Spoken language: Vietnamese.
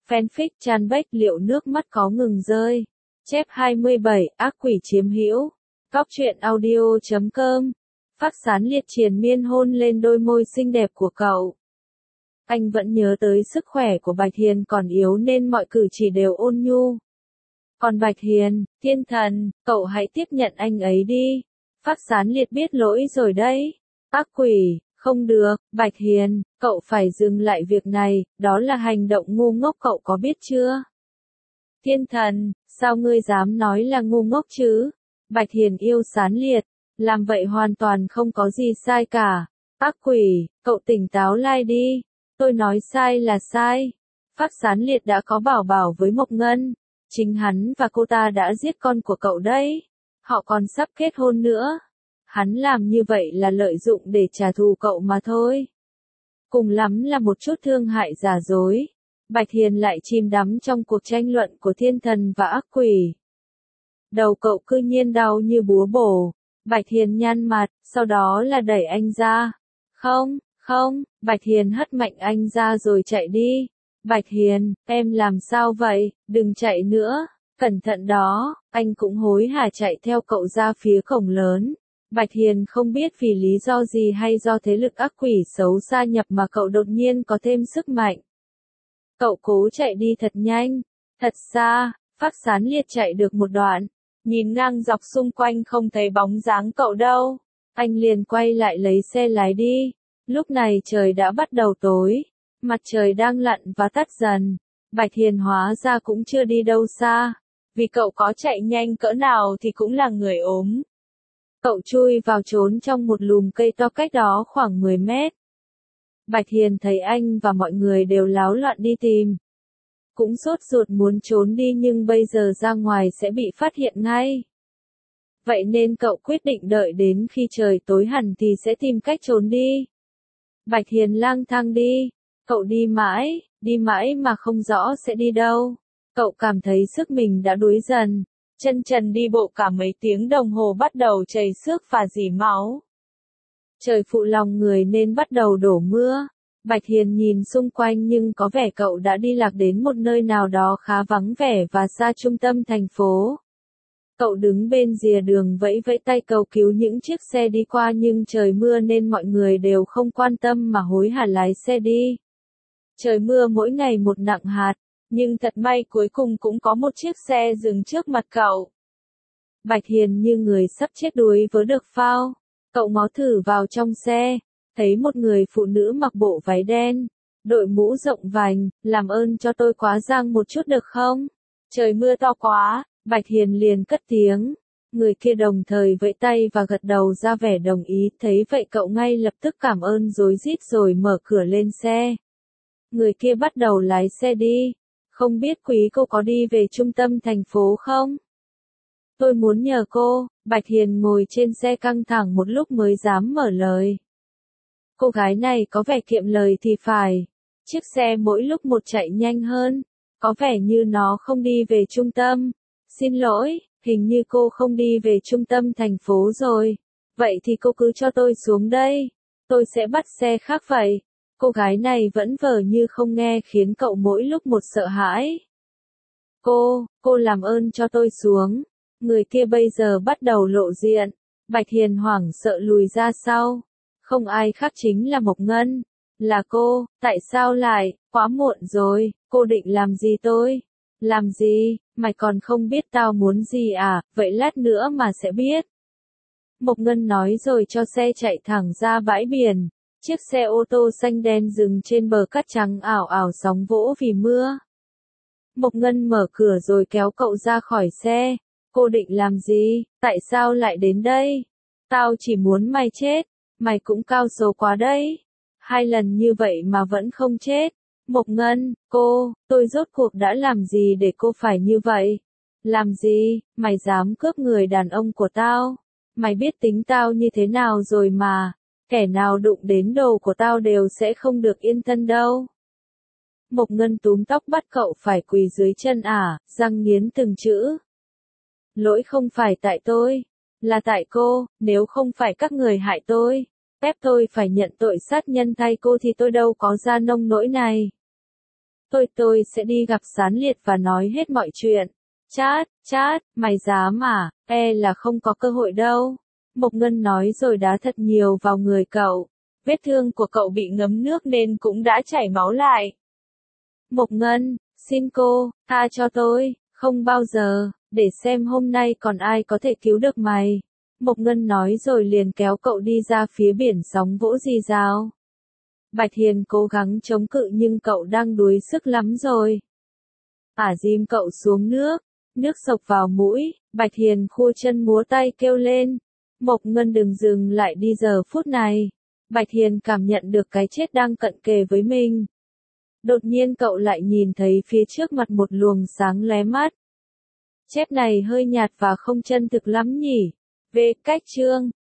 Fanfic Chan Bách liệu nước mắt có ngừng rơi. Chép 27, ác quỷ chiếm hữu. Góc truyện audio.com. Phát sán liệt triền miên hôn lên đôi môi xinh đẹp của cậu. Anh vẫn nhớ tới sức khỏe của Bạch Hiền còn yếu nên mọi cử chỉ đều ôn nhu. Còn Bạch Hiền, thiên thần, cậu hãy tiếp nhận anh ấy đi. Phát sán liệt biết lỗi rồi đấy. Ác quỷ, không được, Bạch Hiền, cậu phải dừng lại việc này, đó là hành động ngu ngốc cậu có biết chưa? Thiên thần, sao ngươi dám nói là ngu ngốc chứ? Bạch Hiền yêu sán liệt, làm vậy hoàn toàn không có gì sai cả. Ác quỷ, cậu tỉnh táo lại đi, tôi nói sai là sai. Phát sán liệt đã có bảo bảo với Mộc Ngân, chính hắn và cô ta đã giết con của cậu đấy. Họ còn sắp kết hôn nữa. Hắn làm như vậy là lợi dụng để trả thù cậu mà thôi. Cùng lắm là một chút thương hại giả dối. Bạch Hiền lại chìm đắm trong cuộc tranh luận của thiên thần và ác quỷ. Đầu cậu cư nhiên đau như búa bổ. Bạch Hiền nhăn mặt, sau đó là đẩy anh ra. Không, không, Bạch Hiền hất mạnh anh ra rồi chạy đi. Bạch Hiền, em làm sao vậy, đừng chạy nữa, cẩn thận đó. Anh cũng hối hả chạy theo cậu ra phía cổng lớn. Bạch Hiền không biết vì lý do gì hay do thế lực ác quỷ xấu xa nhập mà cậu đột nhiên có thêm sức mạnh. Cậu cố chạy đi thật nhanh, thật xa. Phát sán liệt chạy được một đoạn, nhìn ngang dọc xung quanh không thấy bóng dáng cậu đâu. Anh liền quay lại lấy xe lái đi. Lúc này trời đã bắt đầu tối, mặt trời đang lặn và tắt dần. Bạch Hiền hóa ra cũng chưa đi đâu xa, vì cậu có chạy nhanh cỡ nào thì cũng là người ốm. Cậu chui vào trốn trong một lùm cây to cách đó khoảng 10 mét. Bạch Hiền thấy anh và mọi người đều láo loạn đi tìm. Cũng sốt ruột muốn trốn đi nhưng bây giờ ra ngoài sẽ bị phát hiện ngay. Vậy nên cậu quyết định đợi đến khi trời tối hẳn thì sẽ tìm cách trốn đi. Bạch Hiền lang thang đi. Cậu đi mãi mà không rõ sẽ đi đâu. Cậu cảm thấy sức mình đã đuối dần. Chân trần đi bộ cả mấy tiếng đồng hồ bắt đầu chảy xước và rỉ máu. Trời phụ lòng người nên bắt đầu đổ mưa. Bạch Hiền nhìn xung quanh nhưng có vẻ cậu đã đi lạc đến một nơi nào đó khá vắng vẻ và xa trung tâm thành phố. Cậu đứng bên rìa đường vẫy vẫy tay cầu cứu những chiếc xe đi qua nhưng trời mưa nên mọi người đều không quan tâm mà hối hả lái xe đi. Trời mưa mỗi ngày một nặng hạt, nhưng thật may cuối cùng cũng có một chiếc xe dừng trước mặt cậu. Bạch Hiền như người sắp chết đuối vớ được phao. Cậu ngó thử vào trong xe, thấy một người phụ nữ mặc bộ váy đen, đội mũ rộng vành, làm ơn cho tôi quá giang một chút được không? Trời mưa to quá, Bạch Hiền liền cất tiếng. Người kia đồng thời vẫy tay và gật đầu ra vẻ đồng ý, thấy vậy cậu ngay lập tức cảm ơn rối rít rồi mở cửa lên xe. Người kia bắt đầu lái xe đi. Không biết quý cô có đi về trung tâm thành phố không? Tôi muốn nhờ cô. Bạch Hiền ngồi trên xe căng thẳng một lúc mới dám mở lời. Cô gái này có vẻ kiệm lời thì phải. Chiếc xe mỗi lúc một chạy nhanh hơn. Có vẻ như nó không đi về trung tâm. Xin lỗi, hình như cô không đi về trung tâm thành phố rồi. Vậy thì cô cứ cho tôi xuống đây. Tôi sẽ bắt xe khác vậy. Cô gái này vẫn vờ như không nghe khiến cậu mỗi lúc một sợ hãi. Cô làm ơn cho tôi xuống. Người kia bây giờ bắt đầu lộ diện. Bạch Hiền hoảng sợ lùi ra sau. Không ai khác chính là Mộc Ngân. Là cô, tại sao lại, quá muộn rồi, cô định làm gì tôi? Làm gì, mày còn không biết tao muốn gì à, vậy lát nữa mà sẽ biết. Mộc Ngân nói rồi cho xe chạy thẳng ra bãi biển. Chiếc xe ô tô xanh đen dừng trên bờ cát trắng ảo ảo sóng vỗ vì mưa. Mộc Ngân mở cửa rồi kéo cậu ra khỏi xe. Cô định làm gì, tại sao lại đến đây? Tao chỉ muốn mày chết, mày cũng cao số quá đấy. 2 lần như vậy mà vẫn không chết. Mộc Ngân, tôi rốt cuộc đã làm gì để cô phải như vậy? Làm gì, mày dám cướp người đàn ông của tao? Mày biết tính tao như thế nào rồi mà, kẻ nào đụng đến đồ của tao đều sẽ không được yên thân đâu. Mộc Ngân túm tóc bắt cậu phải quỳ dưới chân răng nghiến từng chữ. Lỗi không phải tại tôi, là tại cô, nếu không phải các người hại tôi, ép tôi phải nhận tội sát nhân thay cô thì tôi đâu có ra nông nỗi này. Tôi sẽ đi gặp Sán Liệt và nói hết mọi chuyện. Chát, mày dám à, là không có cơ hội đâu. Mộc Ngân nói rồi đá thật nhiều vào người cậu. Vết thương của cậu bị ngấm nước nên cũng đã chảy máu lại. Mộc Ngân, xin cô, tha cho tôi, không bao giờ, để xem hôm nay còn ai có thể cứu được mày. Mộc Ngân nói rồi liền kéo cậu đi ra phía biển sóng vỗ rì rào. Bạch Hiền cố gắng chống cự nhưng cậu đang đuối sức lắm rồi. Dìm cậu xuống nước sộc vào mũi, Bạch Hiền khua chân múa tay kêu lên. Mộc Ngân đừng dừng lại đi giờ phút này. Bạch Hiền cảm nhận được cái chết đang cận kề với mình. Đột nhiên cậu lại nhìn thấy phía trước mặt một luồng sáng lóe mắt. Chép này hơi nhạt và không chân thực lắm nhỉ. Về cách chương